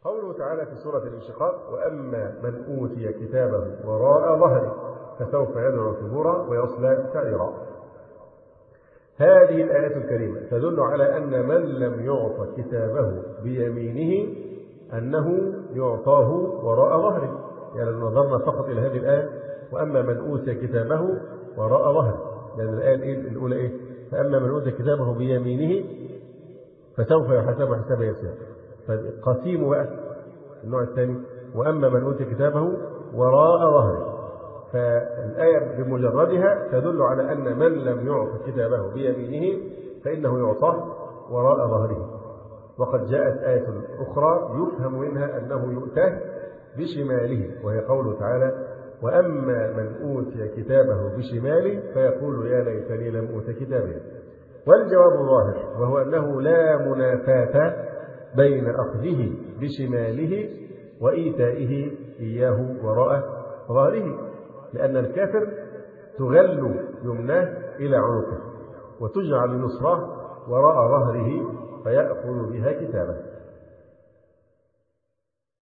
قوله تعالى في سورة الانشقاق: وأما من أوتي كتابه وراء ظهره فسوف يدعو ثبورا ويصلى سعيرا. هذه الآيات الكريمة تدل على أن من لم يعط كتابه بيمينه أنه يعطاه وراء ظهره. يعني لو نظرنا فقط إلى هذه الآية: وأما من أوتي كتابه وراء ظهره، لأن الآية الأولى إيه؟ فأما من أوتي كتابه بيمينه فسوف يحاسب حسابا يسيرا. فقسيم بقى النوع الثاني: وأما من أوتي كتابه وراء ظهره. فالآية بمجردها تدل على أن من لم يعط كتابه بيمينه فإنه يعطاه وراء ظهره. وقد جاءت آية أخرى يفهم منها أنه يؤتاه بشماله، وهي قوله تعالى: وأما من أوتي كتابه بشماله فيقول يا ليتني لم أوت كتابه. والجواب ظاهر، وهو أنه لا منافاة بين أخذه بشماله وإيتائه إياه وراء ظهره، لأن الكافر تغل يمناه إلى عنقه وتجعل نصراه وراء ظهره فيأخذ بها كتابه.